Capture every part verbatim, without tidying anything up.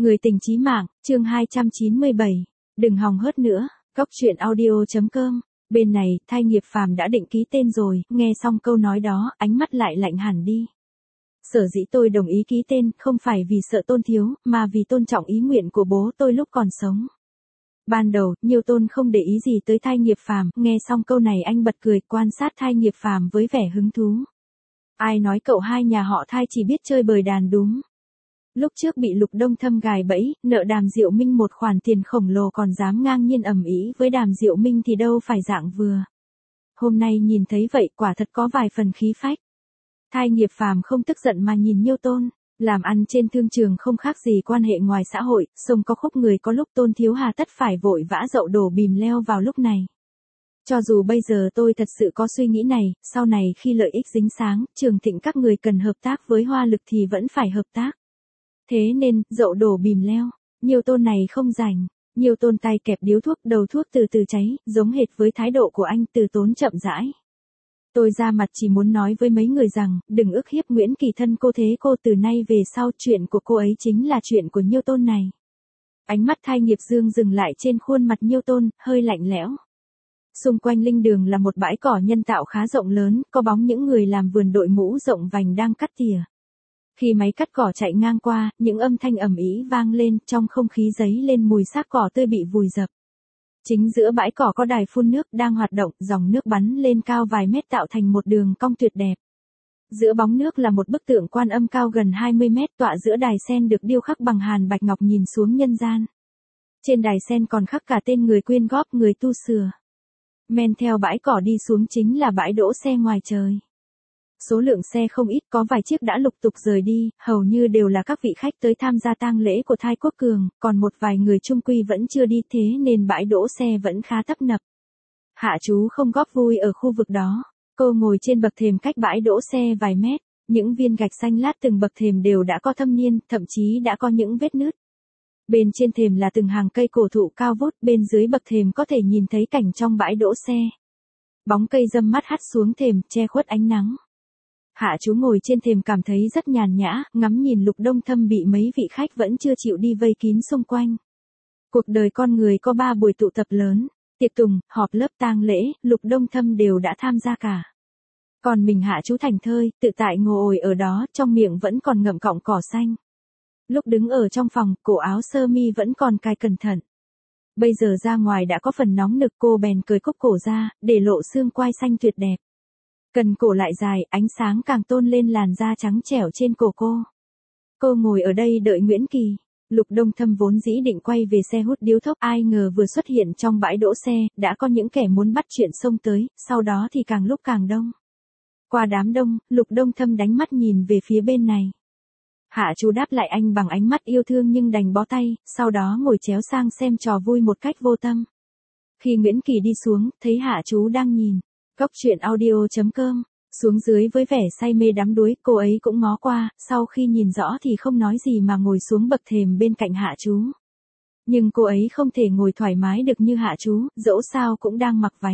Người tình chí mạng, chương hai trăm chín mươi bảy. Đừng hòng hớt nữa, Cóc truyện audio chấm com. Bên này, thai nghiệp phàm đã định ký tên rồi, nghe xong câu nói đó, ánh mắt lại lạnh hẳn đi. Sở dĩ tôi đồng ý ký tên, không phải vì sợ Tôn thiếu, mà vì tôn trọng ý nguyện của bố tôi lúc còn sống. Ban đầu, Nhiêu Tôn không để ý gì tới thai nghiệp phàm, nghe xong câu này anh bật cười, quan sát thai nghiệp phàm với vẻ hứng thú. Ai nói cậu hai nhà họ Thai chỉ biết chơi bời đàn đúng. Lúc trước bị Lục Đông Thâm gài bẫy, nợ Đàm Diệu Minh một khoản tiền khổng lồ còn dám ngang nhiên ầm ĩ với Đàm Diệu Minh thì đâu phải dạng vừa. Hôm nay nhìn thấy vậy quả thật có vài phần khí phách. Thai nghiệp phàm không tức giận mà nhìn Nhiêu Tôn, làm ăn trên thương trường không khác gì quan hệ ngoài xã hội, sông có khúc người có lúc Tôn thiếu hà tất phải vội vã dậu đổ bìm leo vào lúc này. Cho dù bây giờ tôi thật sự có suy nghĩ này, sau này khi lợi ích dính sáng, Trường Thịnh các người cần hợp tác với Hoa Lực thì vẫn phải hợp tác. Thế nên, dậu đổ bìm leo, Nhiêu Tôn này không rảnh. Nhiêu Tôn tay kẹp điếu thuốc, đầu thuốc từ từ cháy, giống hệt với thái độ của anh, Từ Tốn chậm rãi. Tôi ra mặt chỉ muốn nói với mấy người rằng, đừng ức hiếp Nguyễn Kỳ thân cô, thế cô từ nay về sau chuyện của cô ấy chính là chuyện của Nhiêu Tôn này. Ánh mắt thai nghiệp dương dừng lại trên khuôn mặt Nhiêu Tôn, hơi lạnh lẽo. Xung quanh linh đường là một bãi cỏ nhân tạo khá rộng lớn, có bóng những người làm vườn đội mũ rộng vành đang cắt tỉa. Khi máy cắt cỏ chạy ngang qua, những âm thanh ầm ĩ vang lên, trong không khí dấy lên mùi xác cỏ tươi bị vùi dập. Chính giữa bãi cỏ có đài phun nước đang hoạt động, dòng nước bắn lên cao vài mét tạo thành một đường cong tuyệt đẹp. Giữa bóng nước là một bức tượng Quan Âm cao gần hai mươi mét tọa giữa đài sen được điêu khắc bằng hàn bạch ngọc nhìn xuống nhân gian. Trên đài sen còn khắc cả tên người quyên góp, người tu sửa. Men theo bãi cỏ đi xuống chính là bãi đỗ xe ngoài trời. Số lượng xe không ít, có vài chiếc đã lục tục rời đi, hầu như đều là các vị khách tới tham gia tang lễ của Thai Quốc Cường, còn một vài người chung quy vẫn chưa đi, thế nên bãi đỗ xe vẫn khá tấp nập. Hạ chú không góp vui ở khu vực đó, cô ngồi trên bậc thềm cách bãi đỗ xe vài mét, những viên gạch xanh lát từng bậc thềm đều đã có thâm niên, thậm chí đã có những vết nứt. Bên trên thềm là từng hàng cây cổ thụ cao vút, bên dưới bậc thềm có thể nhìn thấy cảnh trong bãi đỗ xe. Bóng cây râm mắt hắt xuống thềm, che khuất ánh nắng. Hạ chú ngồi trên thềm cảm thấy rất nhàn nhã, ngắm nhìn Lục Đông Thâm bị mấy vị khách vẫn chưa chịu đi vây kín xung quanh. Cuộc đời con người có ba buổi tụ tập lớn, tiệc tùng, họp lớp, tang lễ, Lục Đông Thâm đều đã tham gia cả. Còn mình Hạ chú thảnh thơi, tự tại ngồi ở đó, trong miệng vẫn còn ngậm cọng cỏ xanh. Lúc đứng ở trong phòng, cổ áo sơ mi vẫn còn cài cẩn thận. Bây giờ ra ngoài đã có phần nóng nực, cô bèn cởi cúc cổ ra, để lộ xương quai xanh tuyệt đẹp. Cần cổ lại dài, ánh sáng càng tôn lên làn da trắng trẻo trên cổ cô. Cô ngồi ở đây đợi Nguyễn Kỳ. Lục Đông Thâm vốn dĩ định quay về xe hút điếu thuốc, ai ngờ vừa xuất hiện trong bãi đỗ xe, đã có những kẻ muốn bắt chuyện xông tới, sau đó thì càng lúc càng đông. Qua đám đông, Lục Đông Thâm đánh mắt nhìn về phía bên này. Hạ chú đáp lại anh bằng ánh mắt yêu thương nhưng đành bó tay, sau đó ngồi chéo sang xem trò vui một cách vô tâm. Khi Nguyễn Kỳ đi xuống, thấy Hạ chú đang nhìn. Cóc truyện audio chấm com, xuống dưới với vẻ say mê đắm đuối, cô ấy cũng ngó qua, sau khi nhìn rõ thì không nói gì mà ngồi xuống bậc thềm bên cạnh Hạ chú. Nhưng cô ấy không thể ngồi thoải mái được như Hạ chú, dẫu sao cũng đang mặc váy.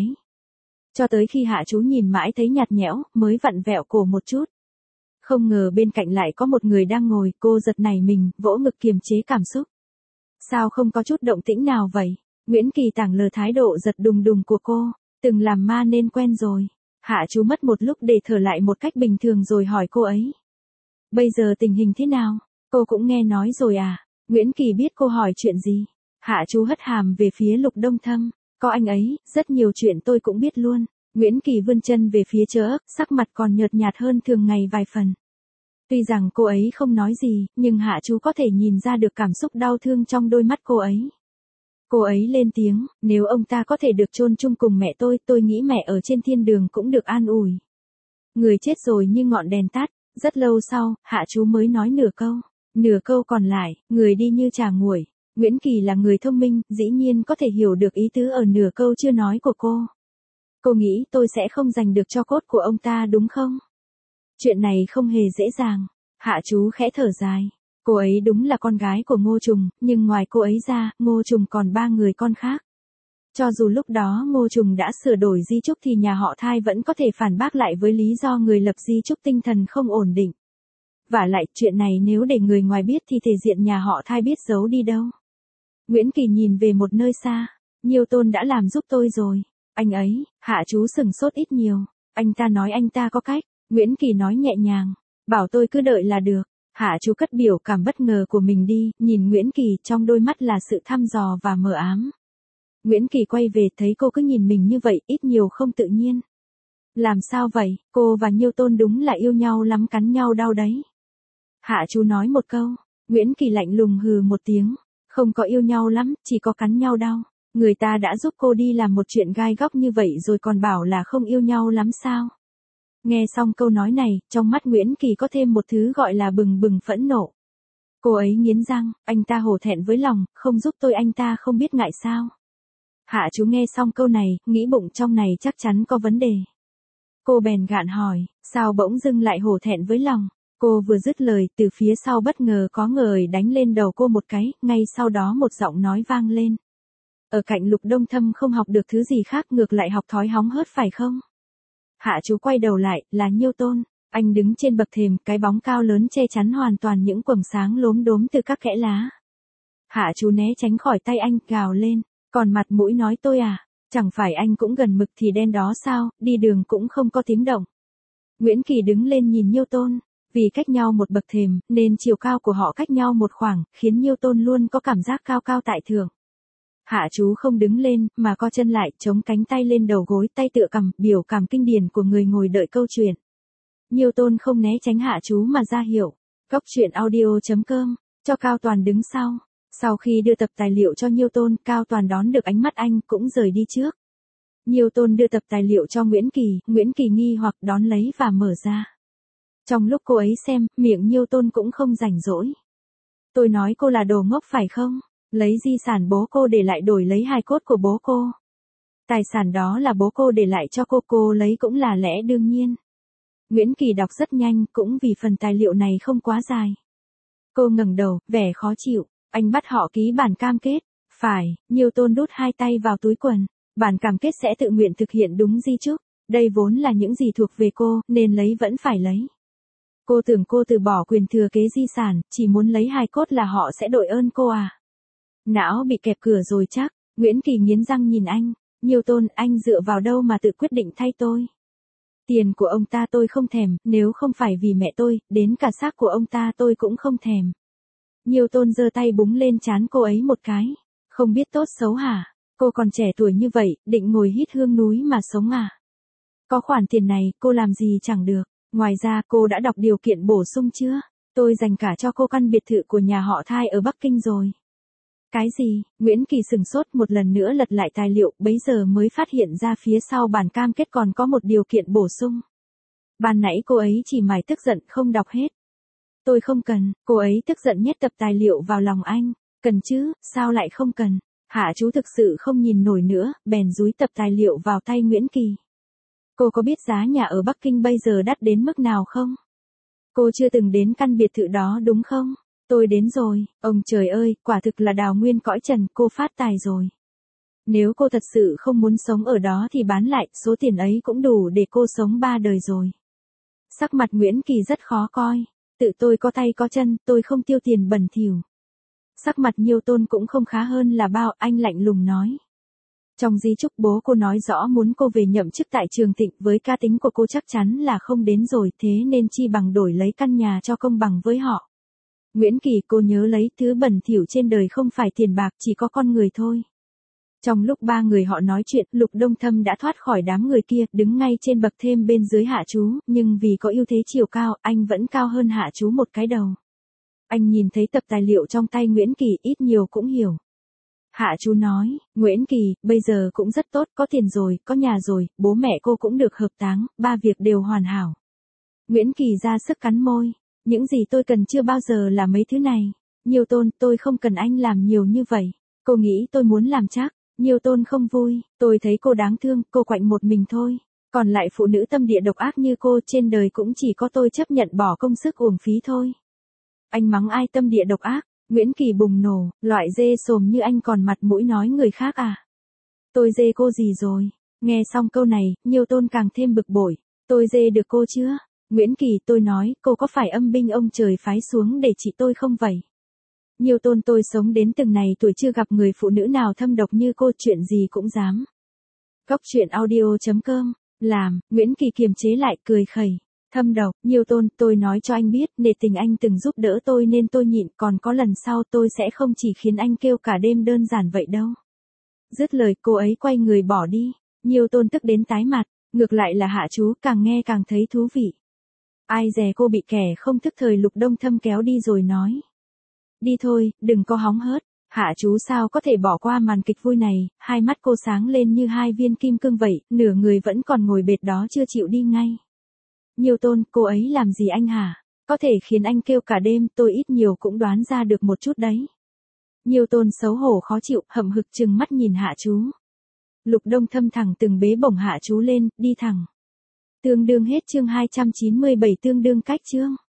Cho tới khi Hạ chú nhìn mãi thấy nhạt nhẽo, mới vặn vẹo cổ một chút. Không ngờ bên cạnh lại có một người đang ngồi, cô giật nảy mình, vỗ ngực kiềm chế cảm xúc. Sao không có chút động tĩnh nào vậy? Nguyễn Kỳ tảng lờ thái độ giật đùng đùng của cô. Từng làm ma nên quen rồi. Hạ chú mất một lúc để thở lại một cách bình thường rồi hỏi cô ấy. Bây giờ tình hình thế nào? Cô cũng nghe nói rồi à? Nguyễn Kỳ biết cô hỏi chuyện gì. Hạ chú hất hàm về phía Lục Đông Thâm. Có anh ấy, rất nhiều chuyện tôi cũng biết luôn. Nguyễn Kỳ vươn chân về phía chớ, sắc mặt còn nhợt nhạt hơn thường ngày vài phần. Tuy rằng cô ấy không nói gì, nhưng Hạ chú có thể nhìn ra được cảm xúc đau thương trong đôi mắt cô ấy. Cô ấy lên tiếng, nếu ông ta có thể được chôn chung cùng mẹ tôi, tôi nghĩ mẹ ở trên thiên đường cũng được an ủi. Người chết rồi như ngọn đèn tắt, rất lâu sau, Hạ chú mới nói nửa câu. Nửa câu còn lại, người đi như trà nguội. Nguyễn Kỳ là người thông minh, dĩ nhiên có thể hiểu được ý tứ ở nửa câu chưa nói của cô. Cô nghĩ tôi sẽ không giành được tro cốt của ông ta đúng không? Chuyện này không hề dễ dàng. Hạ chú khẽ thở dài. Cô ấy đúng là con gái của Ngô Trùng, nhưng ngoài cô ấy ra, Ngô Trùng còn ba người con khác. Cho dù lúc đó Ngô Trùng đã sửa đổi di chúc thì nhà họ Thai vẫn có thể phản bác lại với lý do người lập di chúc tinh thần không ổn định. Vả lại, chuyện này nếu để người ngoài biết thì thể diện nhà họ Thai biết giấu đi đâu. Nguyễn Kỳ nhìn về một nơi xa. Nhiêu Tôn đã làm giúp tôi rồi. Anh ấy, Hạ chú sừng sốt ít nhiều. Anh ta nói anh ta có cách. Nguyễn Kỳ nói nhẹ nhàng. Bảo tôi cứ đợi là được. Hạ chú cất biểu cảm bất ngờ của mình đi, nhìn Nguyễn Kỳ trong đôi mắt là sự thăm dò và mờ ám. Nguyễn Kỳ quay về thấy cô cứ nhìn mình như vậy, ít nhiều không tự nhiên. Làm sao vậy, cô và Nhiêu Tôn đúng là yêu nhau lắm, cắn nhau đau đấy. Hạ chú nói một câu, Nguyễn Kỳ lạnh lùng hừ một tiếng. Không có yêu nhau lắm, chỉ có cắn nhau đau. Người ta đã giúp cô đi làm một chuyện gai góc như vậy rồi còn bảo là không yêu nhau lắm sao? Nghe xong câu nói này, trong mắt Nguyễn Kỳ có thêm một thứ gọi là bừng bừng phẫn nộ. Cô ấy nghiến răng, anh ta hổ thẹn với lòng, không giúp tôi anh ta không biết ngại sao? Hạ chú nghe xong câu này, nghĩ bụng trong này chắc chắn có vấn đề. Cô bèn gạn hỏi, sao bỗng dưng lại hổ thẹn với lòng? Cô vừa dứt lời, từ phía sau bất ngờ có người đánh lên đầu cô một cái, ngay sau đó một giọng nói vang lên. Ở cạnh Lục Đông Thâm không học được thứ gì khác, ngược lại học thói hóng hớt phải không? Hạ chú quay đầu lại, là Nhiêu Tôn. Anh đứng trên bậc thềm, cái bóng cao lớn che chắn hoàn toàn những quầng sáng lốm đốm từ các kẽ lá. Hạ chú né tránh khỏi tay anh, gào lên, còn mặt mũi nói tôi à? Chẳng phải anh cũng gần mực thì đen đó sao, đi đường cũng không có tiếng động. Nguyễn Kỳ đứng lên nhìn Nhiêu Tôn. Vì cách nhau một bậc thềm, nên chiều cao của họ cách nhau một khoảng, khiến Nhiêu Tôn luôn có cảm giác cao cao tại thượng. Hạ chú không đứng lên, mà co chân lại, chống cánh tay lên đầu gối, tay tựa cằm, biểu cảm kinh điển của người ngồi đợi câu chuyện. Nhiêu Tôn không né tránh Hạ chú mà ra hiệu. Góc truyện audio chấm com, cho Cao Toàn đứng sau. Sau khi đưa tập tài liệu cho Nhiêu Tôn, Cao Toàn đón được ánh mắt anh, cũng rời đi trước. Nhiêu Tôn đưa tập tài liệu cho Nguyễn Kỳ, Nguyễn Kỳ nghi hoặc đón lấy và mở ra. Trong lúc cô ấy xem, miệng Nhiêu Tôn cũng không rảnh rỗi. Tôi nói cô là đồ ngốc phải không? Lấy di sản bố cô để lại đổi lấy hài cốt của bố cô. Tài sản đó là bố cô để lại cho cô, cô lấy cũng là lẽ đương nhiên. Nguyễn Kỳ đọc rất nhanh, cũng vì phần tài liệu này không quá dài. Cô ngẩng đầu, vẻ khó chịu. Anh bắt họ ký bản cam kết. Phải, Nhiêu Tôn đút hai tay vào túi quần. Bản cam kết sẽ tự nguyện thực hiện đúng di chúc. Đây vốn là những gì thuộc về cô, nên lấy vẫn phải lấy. Cô tưởng cô từ bỏ quyền thừa kế di sản, chỉ muốn lấy hài cốt là họ sẽ đội ơn cô à? Não bị kẹp cửa rồi chắc. Nguyễn Kỳ nghiến răng nhìn anh. Nhiêu Tôn, anh dựa vào đâu mà tự quyết định thay tôi? Tiền của ông ta tôi không thèm, nếu không phải vì mẹ tôi, đến cả xác của ông ta tôi cũng không thèm. Nhiêu Tôn giơ tay búng lên trán cô ấy một cái. Không biết tốt xấu hả? Cô còn trẻ tuổi như vậy, định ngồi hít hương núi mà sống à? Có khoản tiền này, cô làm gì chẳng được. Ngoài ra, cô đã đọc điều kiện bổ sung chưa? Tôi dành cả cho cô căn biệt thự của nhà họ Thai ở Bắc Kinh rồi. Cái gì? Nguyễn Kỳ sừng sốt, một lần nữa lật lại tài liệu, bấy giờ mới phát hiện ra phía sau bản cam kết còn có một điều kiện bổ sung. Ban nãy cô ấy chỉ mải tức giận không đọc hết. Tôi không cần, cô ấy tức giận nhét tập tài liệu vào lòng anh. Cần chứ, sao lại không cần? Hạ chú thực sự không nhìn nổi nữa, bèn dúi tập tài liệu vào tay Nguyễn Kỳ. Cô có biết giá nhà ở Bắc Kinh bây giờ đắt đến mức nào không? Cô chưa từng đến căn biệt thự đó đúng không? Tôi đến rồi, ông trời ơi, quả thực là đào nguyên cõi trần, cô phát tài rồi. Nếu cô thật sự không muốn sống ở đó thì bán lại, số tiền ấy cũng đủ để cô sống ba đời rồi. Sắc mặt Nguyễn Kỳ rất khó coi. Tự tôi có tay có chân, tôi không tiêu tiền bẩn thỉu. Sắc mặt Nhiêu Tôn cũng không khá hơn là bao, anh lạnh lùng nói. Trong di chúc bố cô nói rõ muốn cô về nhậm chức tại Trường Thịnh, với cá tính của cô chắc chắn là không đến rồi, thế nên chi bằng đổi lấy căn nhà cho công bằng với họ. Nguyễn Kỳ, cô nhớ lấy, thứ bẩn thỉu trên đời không phải tiền bạc, chỉ có con người thôi. Trong lúc ba người họ nói chuyện, Lục Đông Thâm đã thoát khỏi đám người kia, đứng ngay trên bậc thềm bên dưới Hạ chú, nhưng vì có ưu thế chiều cao, anh vẫn cao hơn Hạ chú một cái đầu. Anh nhìn thấy tập tài liệu trong tay Nguyễn Kỳ, ít nhiều cũng hiểu. Hạ chú nói, Nguyễn Kỳ, bây giờ cũng rất tốt, có tiền rồi, có nhà rồi, bố mẹ cô cũng được hợp táng, ba việc đều hoàn hảo. Nguyễn Kỳ ra sức cắn môi, những gì tôi cần chưa bao giờ là mấy thứ này. Nhiêu Tôn, tôi không cần anh làm nhiều như vậy. Cô nghĩ tôi muốn làm chắc. Nhiêu Tôn không vui, tôi thấy cô đáng thương, cô quạnh một mình thôi. Còn lại phụ nữ tâm địa độc ác như cô trên đời cũng chỉ có tôi chấp nhận bỏ công sức uổng phí thôi. Anh mắng ai tâm địa độc ác? Nguyễn Kỳ bùng nổ, loại dê sồm như anh còn mặt mũi nói người khác à? Tôi dê cô gì rồi? Nghe xong câu này, Nhiêu Tôn càng thêm bực bội. Tôi dê được cô chưa? Nguyễn Kỳ, tôi nói, cô có phải âm binh ông trời phái xuống để trị tôi không vậy? Nhiều Tôn, tôi sống đến từng này tuổi chưa gặp người phụ nữ nào thâm độc như cô, chuyện gì cũng dám. Góc truyện audio chấm com, làm, Nguyễn Kỳ kiềm chế lại, cười khẩy. Thâm độc, Nhiều Tôn, tôi nói cho anh biết, nể tình anh từng giúp đỡ tôi nên tôi nhịn, còn có lần sau tôi sẽ không chỉ khiến anh kêu cả đêm đơn giản vậy đâu. Dứt lời, cô ấy quay người bỏ đi. Nhiều Tôn tức đến tái mặt, ngược lại là Hạ Chú càng nghe càng thấy thú vị. Ai dè cô bị kẻ không thức thời Lục Đông Thâm kéo đi rồi nói. Đi thôi, đừng có hóng hớt. Hạ Chú sao có thể bỏ qua màn kịch vui này, hai mắt cô sáng lên như hai viên kim cương vậy, nửa người vẫn còn ngồi bệt đó chưa chịu đi ngay. Nhiều Tôn, cô ấy làm gì anh hả? Có thể khiến anh kêu cả đêm, tôi ít nhiều cũng đoán ra được một chút đấy. Nhiều Tôn xấu hổ khó chịu, hậm hực trừng mắt nhìn Hạ Chú. Lục Đông Thâm thẳng từng bế bổng Hạ Chú lên, đi thẳng. Tương đương hết chương hai trăm chín mươi bảy, tương đương cách chương.